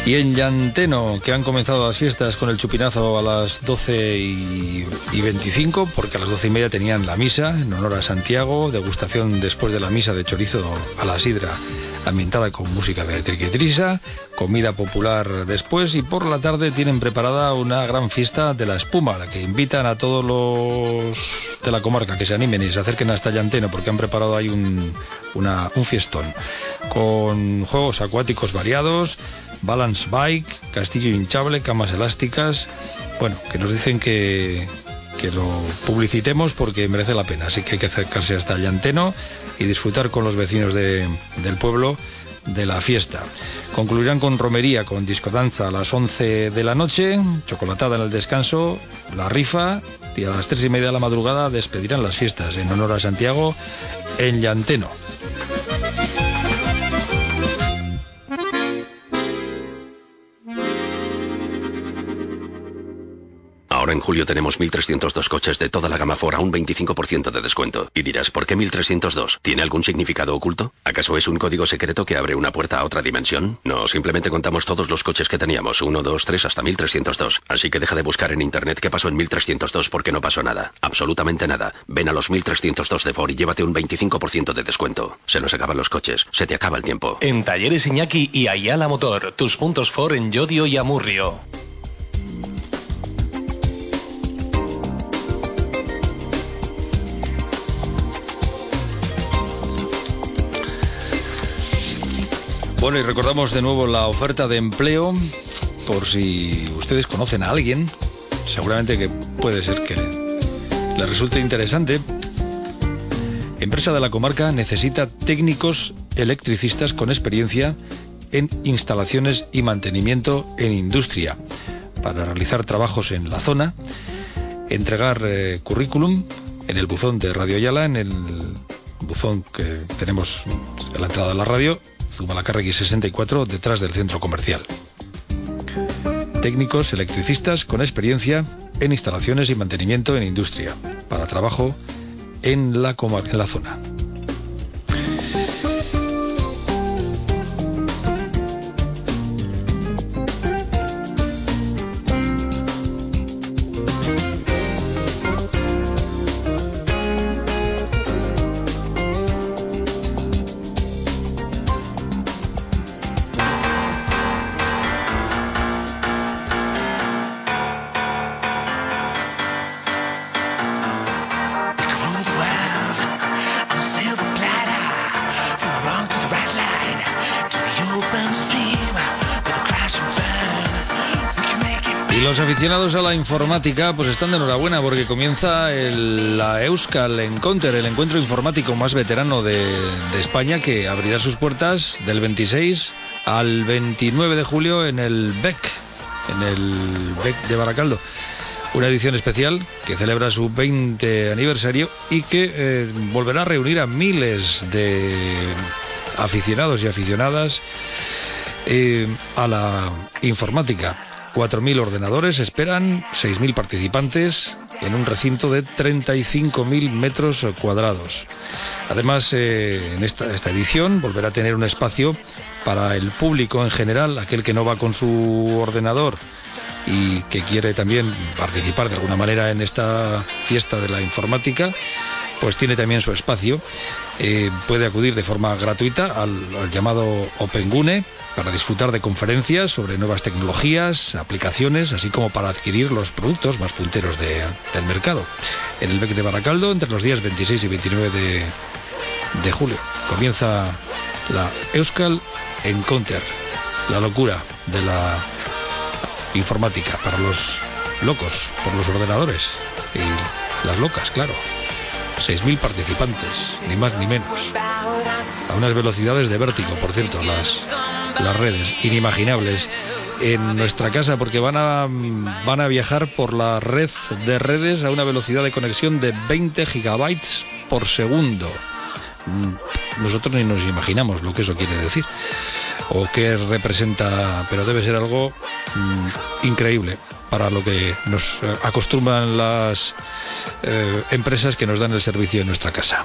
Y en Llanteno, que han comenzado las fiestas con el chupinazo a las doce y veinticinco, porque a las doce y media tenían la misa en honor a Santiago, degustación después de la misa de chorizo a la sidra, ambientada con música de triquitrisa, comida popular después, y por la tarde tienen preparada una gran fiesta de la espuma, a la que invitan a todos los de la comarca que se animen y se acerquen hasta Llanteno, porque han preparado ahí un, una, un fiestón con juegos acuáticos variados, balance bike, castillo hinchable, camas elásticas. Bueno, que nos dicen que, que lo publicitemos porque merece la pena, así que hay que acercarse hasta Llanteno y disfrutar con los vecinos de, del pueblo de la fiesta. Concluirán con romería, con discodanza a las once de la noche, chocolatada en el descanso, la rifa, y a las tres y media de la madrugada despedirán las fiestas en honor a Santiago en Llanteno. Ahora en julio tenemos mil trescientos dos coches de toda la gama Ford a un veinticinco por ciento de descuento. Y dirás, ¿por qué mil trescientos dos? ¿Tiene algún significado oculto? ¿Acaso es un código secreto que abre una puerta a otra dimensión? No, simplemente contamos todos los coches que teníamos, uno, dos, tres, hasta mil trescientos dos. Así que deja de buscar en internet qué pasó en mil trescientos dos porque no pasó nada. Absolutamente nada. Ven a los mil trescientos dos de Ford y llévate un veinticinco por ciento de descuento. Se nos acaban los coches, se te acaba el tiempo. En Talleres Iñaki y Ayala Motor, tus puntos Ford en Llodio y Amurrio. Bueno, y recordamos de nuevo la oferta de empleo, por si ustedes conocen a alguien, seguramente que puede ser que le resulte interesante. Empresa de la comarca necesita técnicos electricistas con experiencia en instalaciones y mantenimiento en industria para realizar trabajos en la zona, entregar eh, currículum en el buzón de Radio Ayala, en el buzón que tenemos a la entrada de la radio, Zumalacárregui sesenta y cuatro, detrás del centro comercial. Técnicos electricistas con experiencia en instalaciones y mantenimiento en industria para trabajo en la, en la zona. Los aficionados a la informática pues están de enhorabuena porque comienza el, la Euskal Encounter, el encuentro informático más veterano de, de España, que abrirá sus puertas del veintiséis al veintinueve de julio en el B E C, en el B E C de Baracaldo. Una edición especial que celebra su veinte aniversario y que eh, volverá a reunir a miles de aficionados y aficionadas eh, a la informática. cuatro mil ordenadores esperan, seis mil participantes en un recinto de treinta y cinco mil metros cuadrados. Además, eh, en esta, esta edición volverá a tener un espacio para el público en general, aquel que no va con su ordenador y que quiere también participar de alguna manera en esta fiesta de la informática, pues tiene también su espacio. Eh, puede acudir de forma gratuita al, al llamado Opengune para disfrutar de conferencias sobre nuevas tecnologías, aplicaciones, así como para adquirir los productos más punteros de, del mercado. En el B E C de Baracaldo, entre los días veintiséis y veintinueve de, de julio, comienza la Euskal Encounter, la locura de la informática para los locos por los ordenadores y las locas, claro. seis mil participantes, ni más ni menos. A unas velocidades de vértigo, por cierto, las... las redes, inimaginables en nuestra casa, porque van a van a viajar por la red de redes a una velocidad de conexión de veinte gigabytes por segundo. Nosotros ni nos imaginamos lo que eso quiere decir o qué representa, pero debe ser algo mm, increíble para lo que nos acostumbran las eh, empresas que nos dan el servicio en nuestra casa.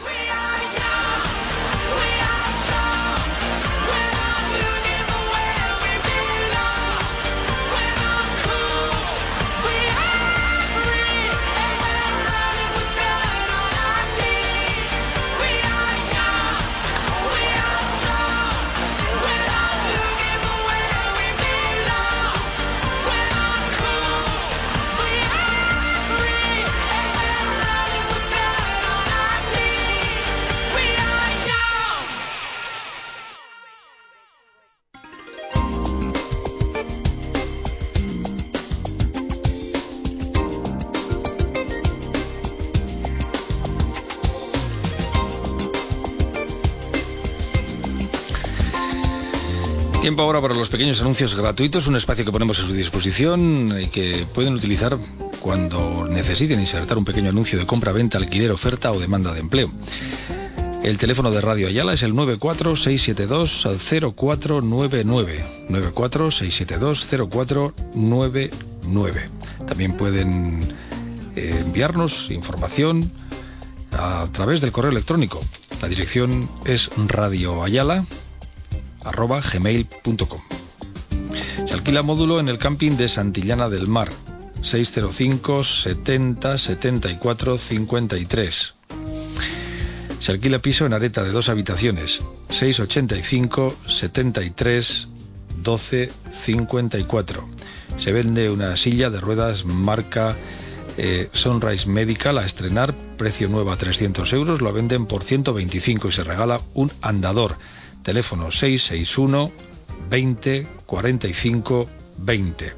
Tiempo ahora para los pequeños anuncios gratuitos, un espacio que ponemos a su disposición y que pueden utilizar cuando necesiten insertar un pequeño anuncio de compra, venta, alquiler, oferta o demanda de empleo. El teléfono de Radio Ayala es el nueve cuatro seis siete dos cero cuatro nueve nueve, nueve cuatro seis siete dos cero cuatro nueve nueve. También pueden eh, enviarnos información a través del correo electrónico. La dirección es radioayala arroba gmail punto com. Se alquila módulo en el camping de Santillana del Mar, seis cero cinco setenta setenta y cuatro cincuenta y tres. Se alquila piso en Areta de dos habitaciones, seis ochenta y cinco setenta y tres doce cincuenta y cuatro. Se vende una silla de ruedas marca eh, Sunrise Medical a estrenar, precio nuevo a trescientos euros, lo venden por ciento veinticinco y se regala un andador. Teléfono seis seis uno veinte cuarenta y cinco veinte.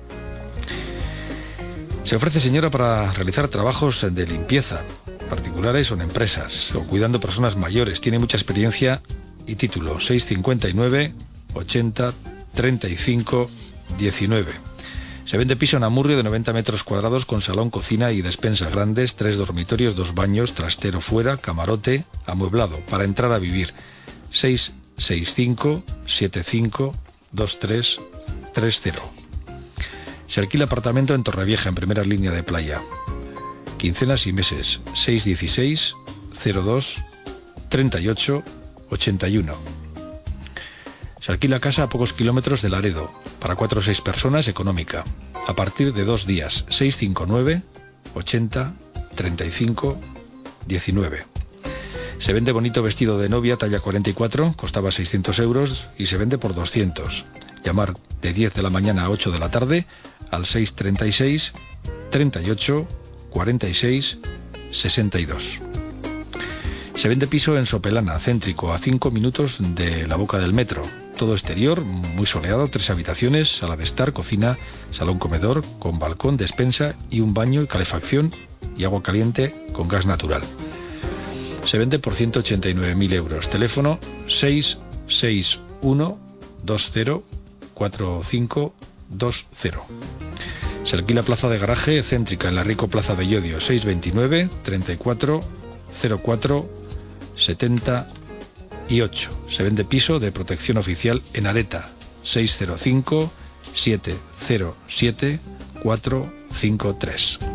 Se ofrece, señora, para realizar trabajos de limpieza, particulares o en empresas, o cuidando personas mayores. Tiene mucha experiencia y título. seis cincuenta y nueve ochenta treinta y cinco diecinueve. Se vende piso en Amurrio de noventa metros cuadrados con salón, cocina y despensa grandes, tres dormitorios, dos baños, trastero fuera, camarote, amueblado, para entrar a vivir. seis seis cinco siete cinco dos tres tres cero. Se alquila apartamento en Torrevieja, en primera línea de playa. Quincenas y meses. seis dieciséis cero dos treinta y ocho ochenta y uno. Se alquila casa a pocos kilómetros de Laredo, para cuatro o seis personas, económica, a partir de dos días. seis cinco nueve ochenta treinta y cinco diecinueve. Se vende bonito vestido de novia talla cuarenta y cuatro, costaba seiscientos euros y se vende por doscientos. Llamar de diez de la mañana a ocho de la tarde al seis treinta y seis treinta y ocho cuarenta y seis sesenta y dos. Se vende piso en Sopelana, céntrico, a cinco minutos de la boca del metro. Todo exterior, muy soleado, tres habitaciones, sala de estar, cocina, salón comedor, con balcón, despensa y un baño y calefacción y agua caliente con gas natural. Se vende por ciento ochenta y nueve mil euros. Teléfono seis seis uno dos cero cuatro cinco dos cero. Se alquila plaza de garaje céntrica en la Rico Plaza de Llodio, seis veintinueve treinta y cuatro cero cuatro setenta y ocho. Se vende piso de protección oficial en Areta, seis cero cinco siete cero siete cuatro cinco tres.